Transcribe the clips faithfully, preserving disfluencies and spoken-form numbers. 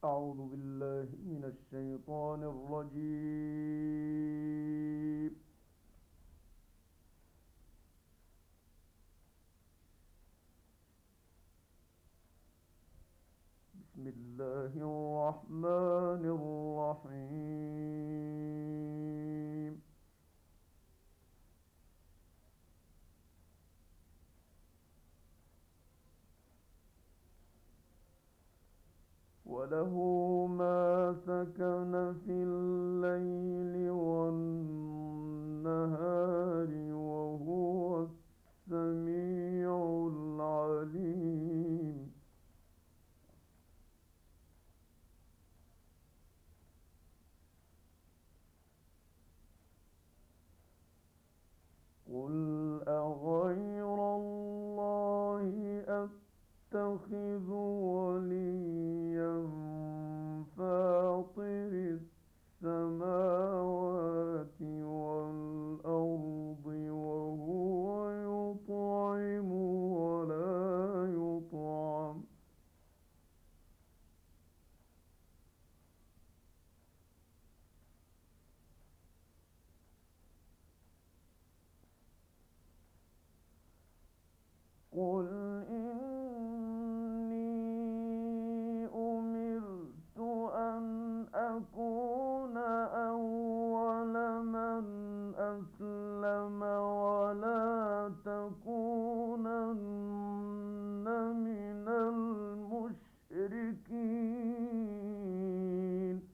أعوذ بالله من الشيطان الرجيم. بسم الله الرحمن الرحيم. وله ما سكن في الليل والنهار وهو السميع العليم. قل أغير الله أتخذ وليا فاطر السماوات والأرض وهو يطعم ولا يطعم. قل إني أمرت أن أكون أول من أسلم ولا تكونن من المشركين.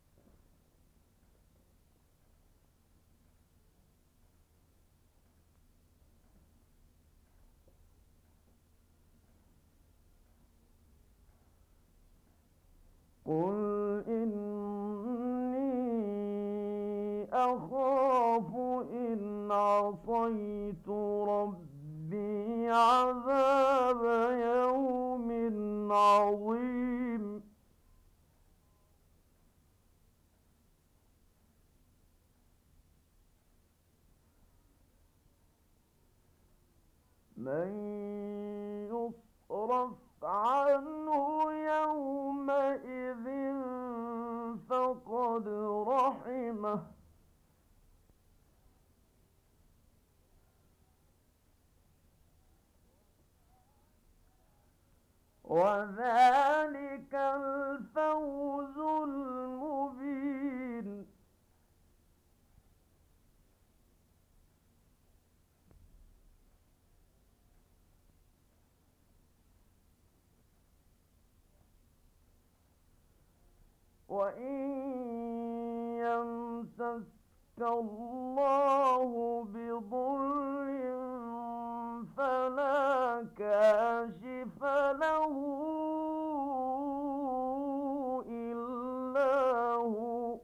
قل إني أخاف إن عصيت ربي عذاب يوم عظيم. من يصرف عنه يومئذ فقد رحمه، وذلك الفوز المبين. وإن يمسسك الله بضر فلا كاشف له إلا هو،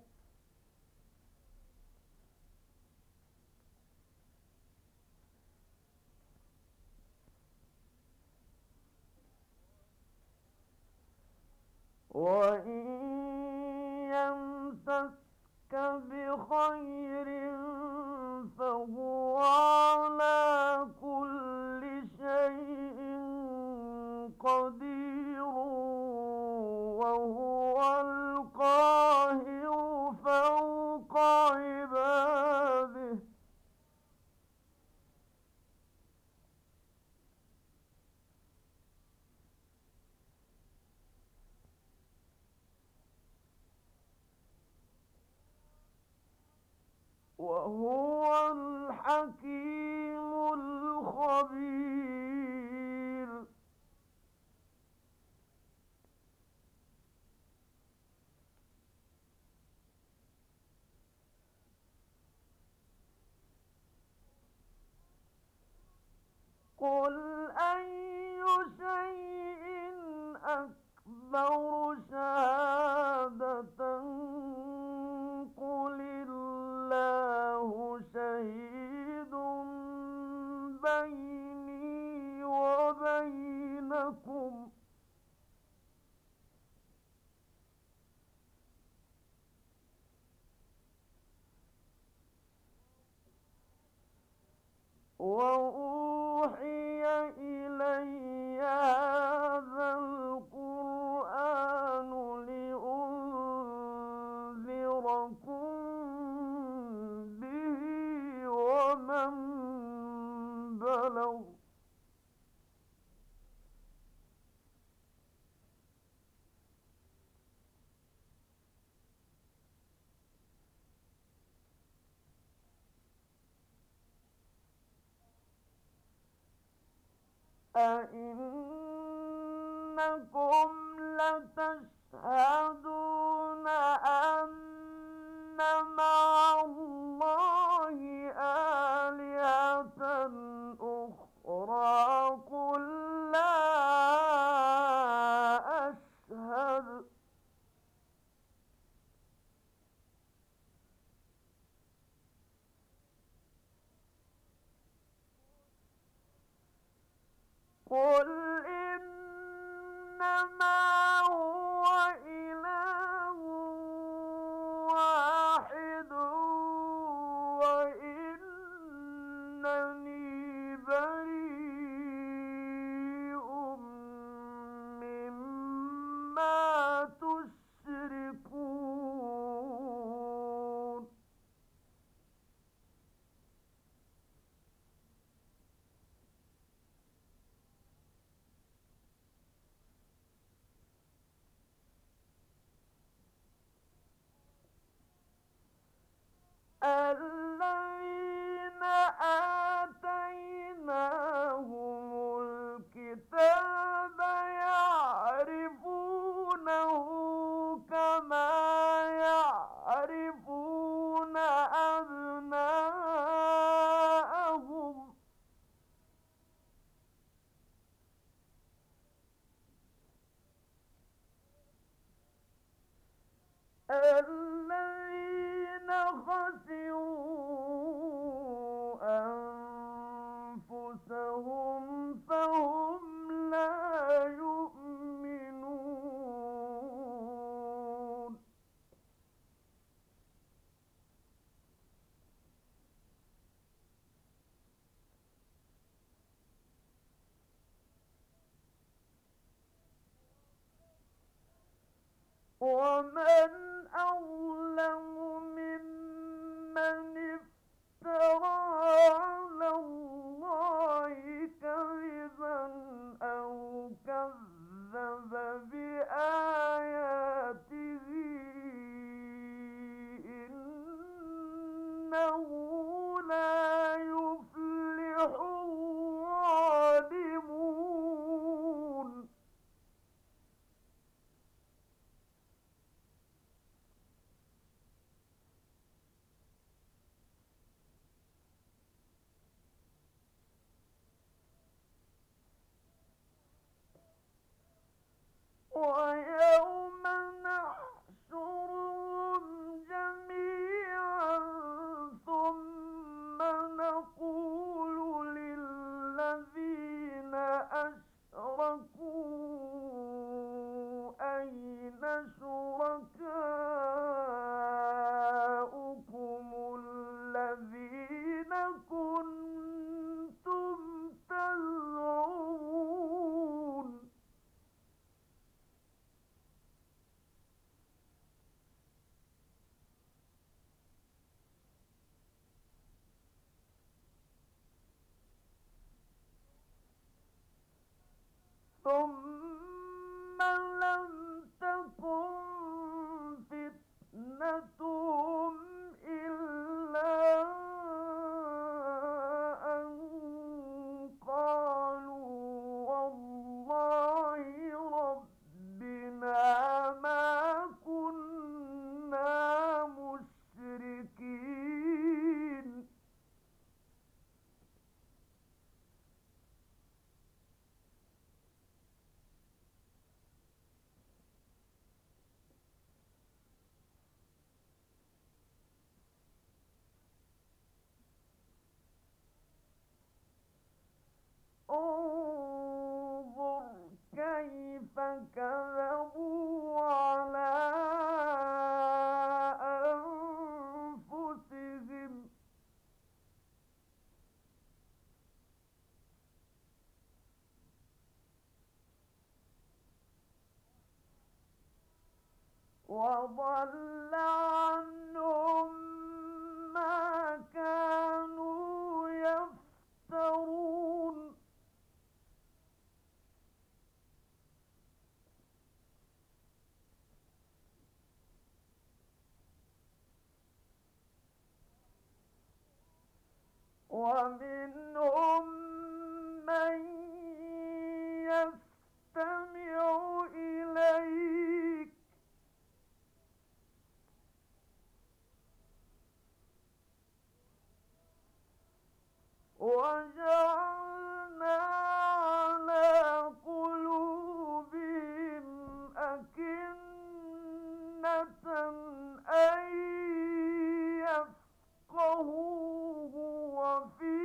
وإن يمسسك بخير فهو على كل شيء قدير، وهو القاهر فوق عباده. وهو الحكيم الخبير. قل أي شيء أكبر شهادة، قل الله شهيد بيني وبينكم، وأوحي إلي هذا القرآن يفترون أئنكم لتشهدون أن مع الله آلهة أخرى قل لا أشهد قل إنما هو إله واحد وإنني بريء مما تشركون الذين آتيناهم الكتاب يعرفونه كما يعرفون أبناءهم الذين خسروا أنفسهم فهم لا يؤمنون ومن أظلم ممن افترى على الله كذبا أو كذب بآياته إنه لا يفلح الظالمون ويوم نحشرهم جميعا ثم نقول للذين أشركوا أين شركاؤكم الذين كنتم تزعمون ثم لم تكن فتنتهم إلا أن قالوا والله ربنا ما كنا مشركين انظر كيف كذبوا على أنفسهم وضل عنهم ما كانوا يفترون ومنهم من يستمع إليك وجعلنا على قلوبهم أكنة أن يفقهوه وفي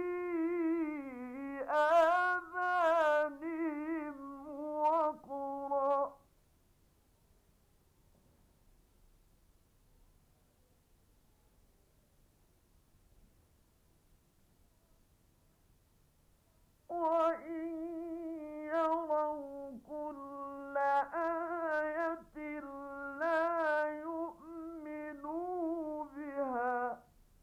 آذانهم وقرا وإن يروا كل آية لا يؤمنوا بها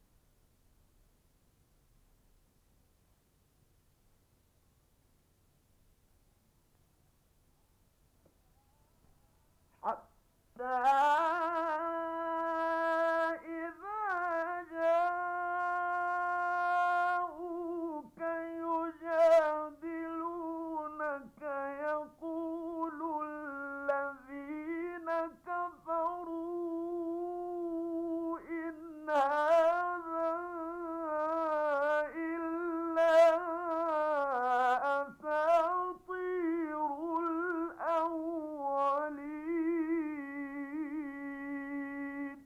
حتى إذا جاءوك يجادلونك يقول الذين كفروا إن هذا إلا أساطير الأولين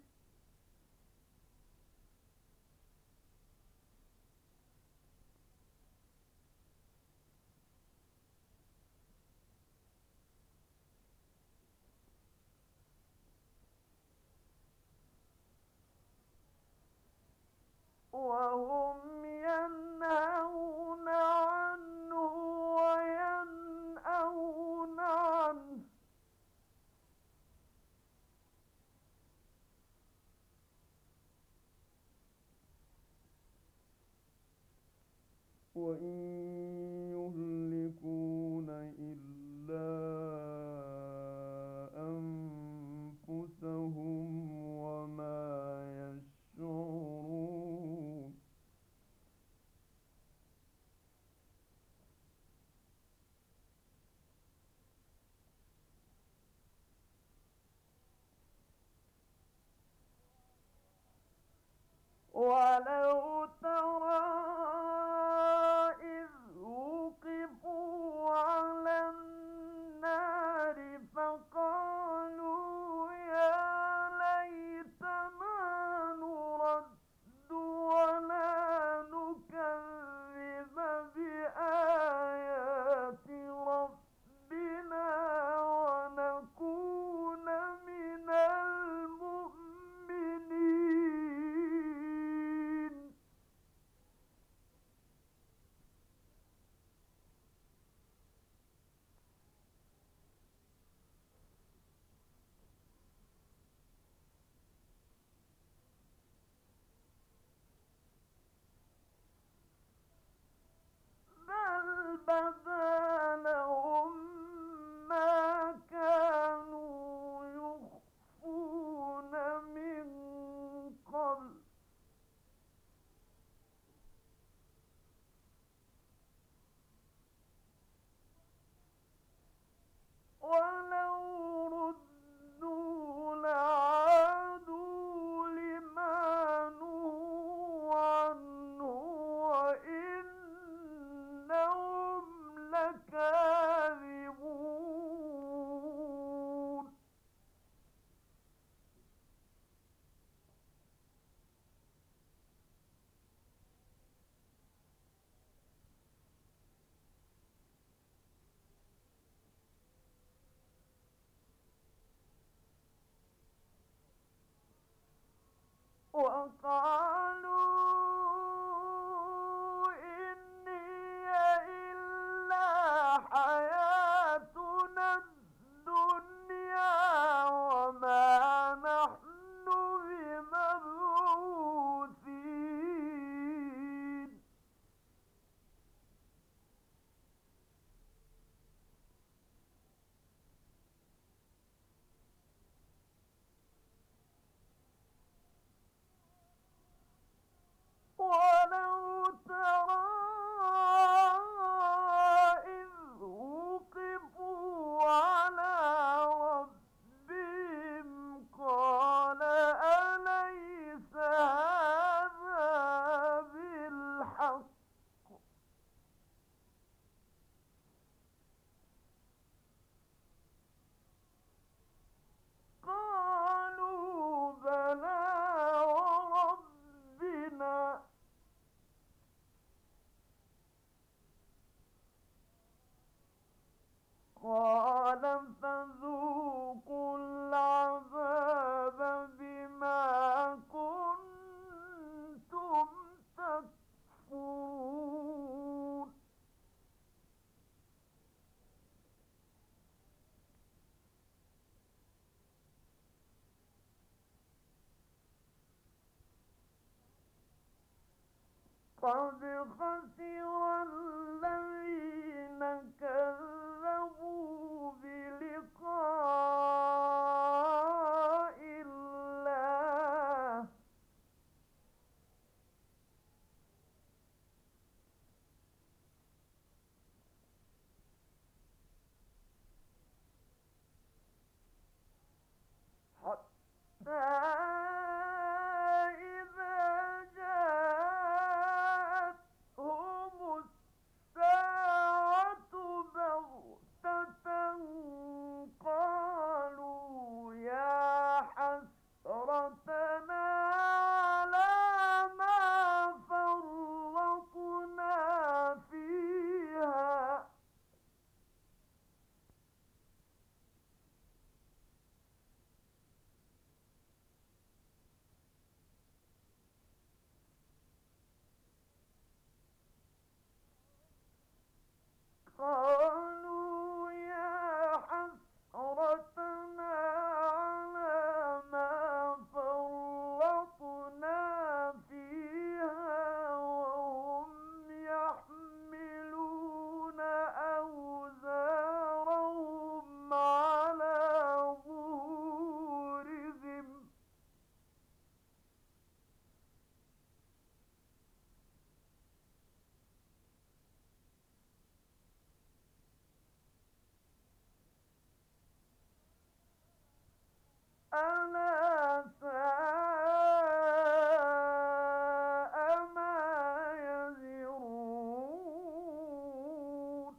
وهم ينهون عنه وينأون عنه وإن يهلكون إلا أنفسهم وما يشعرون ولو ترى إذ وقفوا على النار فقالوا يا ليتنا نرد ولا نكذب بآيات ربنا ونكون من المؤمنين بل بدا لهم ما كانوا يخفون من قبل ولو ردوا لعادوا لما نهوا عنه وإنهم لكاذبون وقالوا إن هي إلا حياتنا الدنيا وما نحن بمبعوثين قال فذوقوا العذاب بما كنتم تكفرون قد خسر الذين كذبوا بلقاء الله حتى إذا جاءتهم الساعة بغتة قالوا يا حسرتنا على ما فرطنا فيها قالوا يا حسرتنا على ما فرطنا فيها وهم يحملون أوزارهم على ظهورهم ألا ساء ما يزرون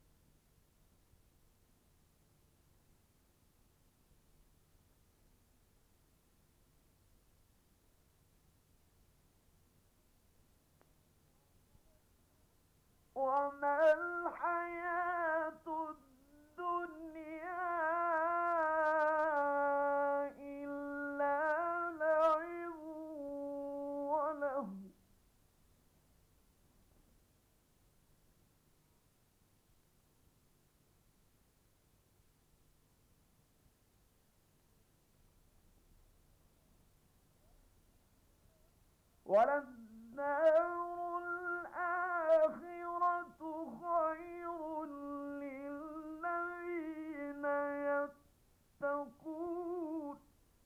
وما الحياة الدنيا إلا لعب ولهو وللدار الآخرة خير للذين يتقون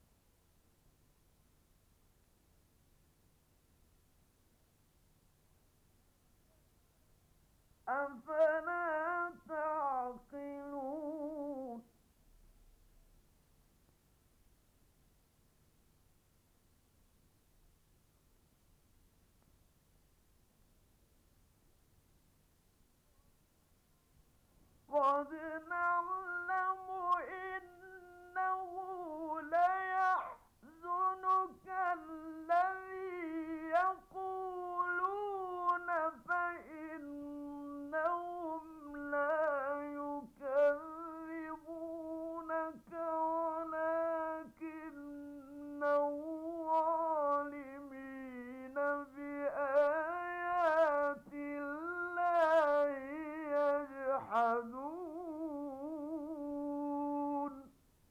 أفلا تعقلون قد نعلم إنه ليحزنك الذي يقولون فإنهم لا يكذبونك ولكن الظالمين بآيات الله يجحدون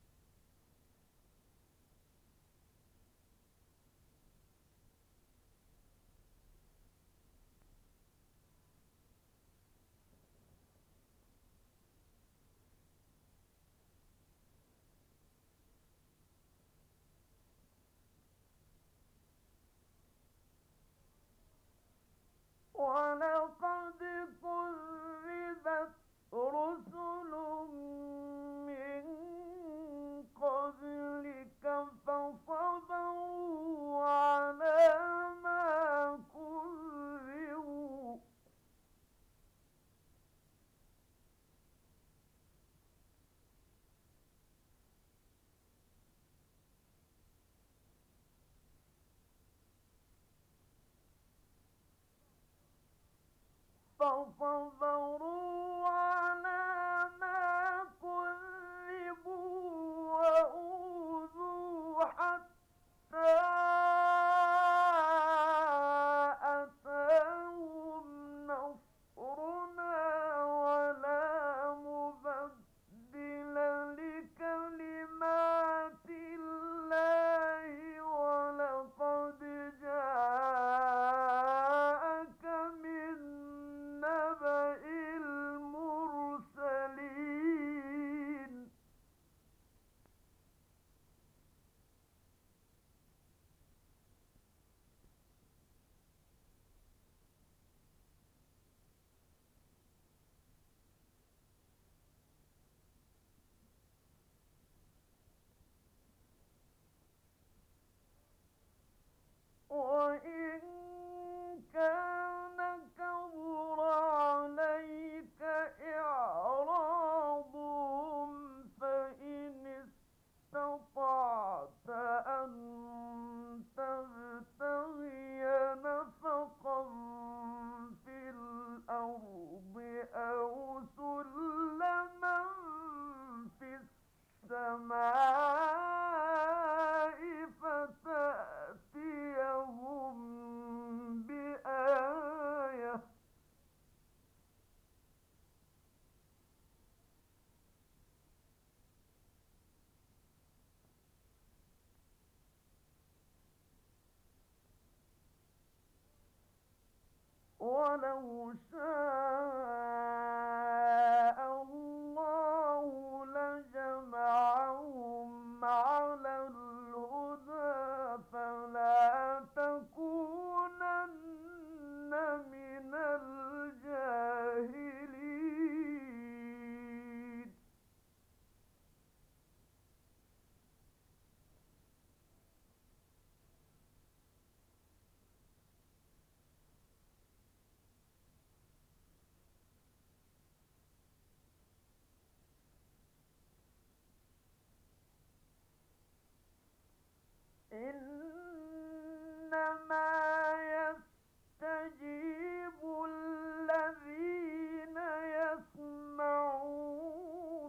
ولقد كذبت رسل من قبلك فصبروا على ما كذبوا فصبروا على ما وَلَوْ شَاءَ اللَّهُ لَجَمَعَهُمْ عَلَى الْهُدَىٰ فَلَا تَكُونَنَّ مِنَ الْجَاهِلِينَ. إِنَّمَا يَسْتَجِيبُ الَّذِينَ يَسْمَعُونَ.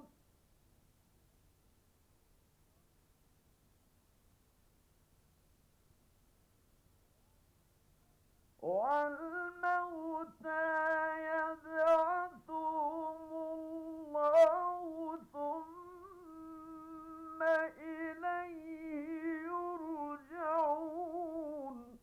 وَالْمَوْتَىٰ يَبْعَثُهُمُ اللَّهُ ثُمَّ إِلَيْهِ يُرْجَعُونَ.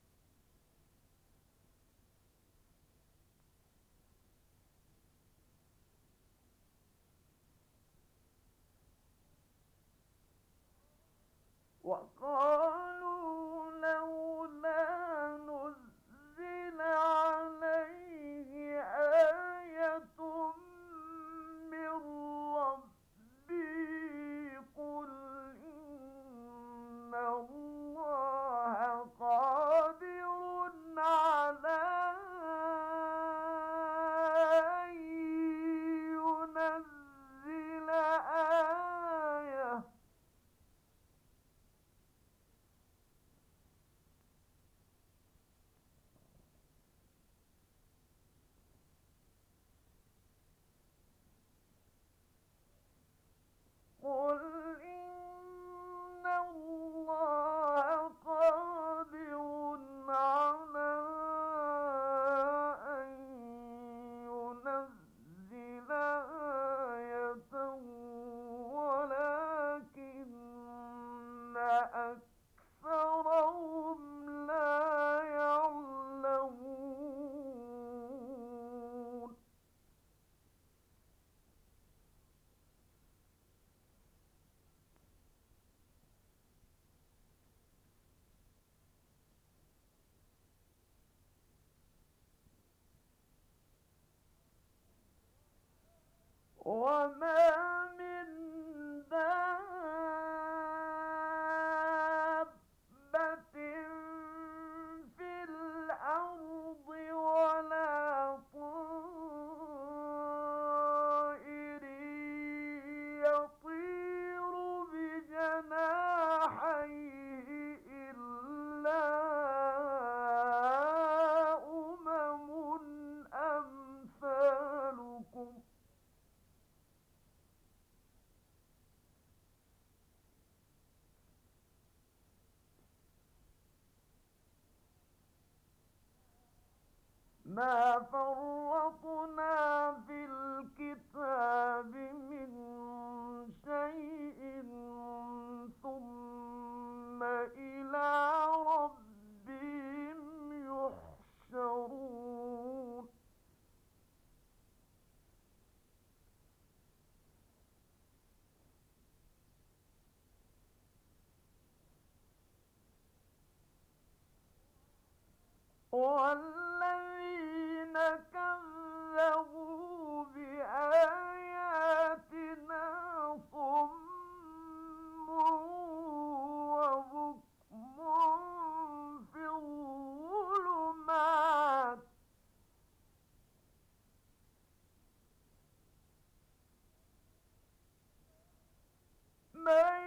وَقَالُوا لَوْلَا نُزِّلَ عَلَيْهِ آيَةٌ مِّن رَّبِّهِ ۖ قُلْ إِنَّ اللَّهَ قَادِرٌ عَلَىٰ أَن يُنَزِّلَ آيَةً ۖ قُلْ إِنَّ اللَّهَ قَادِرٌ عَلَىٰ أَن يُنَزِّلَ آيَةً وَلَٰكِنَّ أَكْثَرَهُمْ لَا يَعْلَمُونَ. وَمَا مِن دَابَّةٍ فِي الْأَرْضِ وَلَا طَائِرٍ يَطِيرُ بِجَنَاحَيْهِ إِلَّا أُمَمٌ أَمْثَالُكُم ۖ مَا فَرَّطْنَا فِي الْكِتَابِ مِن شَيْءٍ ثُمَّ إِلَىٰ رَبِّهِمْ يُحْشَرُونَ. وَالَّذِينَ كَذَّبُوا بِآيَاتِنَا صُمٌّ وَبُكْمٌ فِي الظُّلُمَاتِ ۗ مَن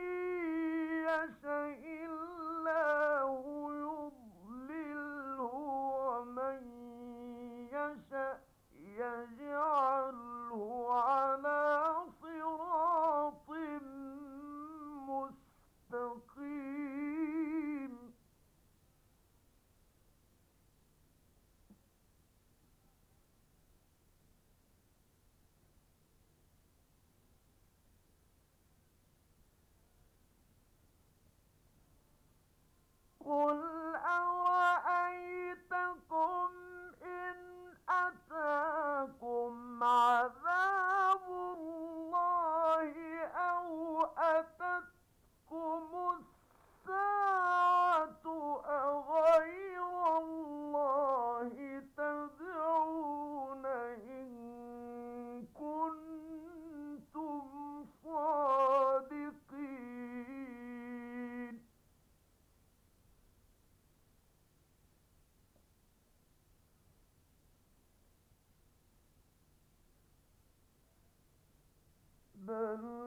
يَشَإِ اللَّهُ يُضْلِلْهُ وَمَن بل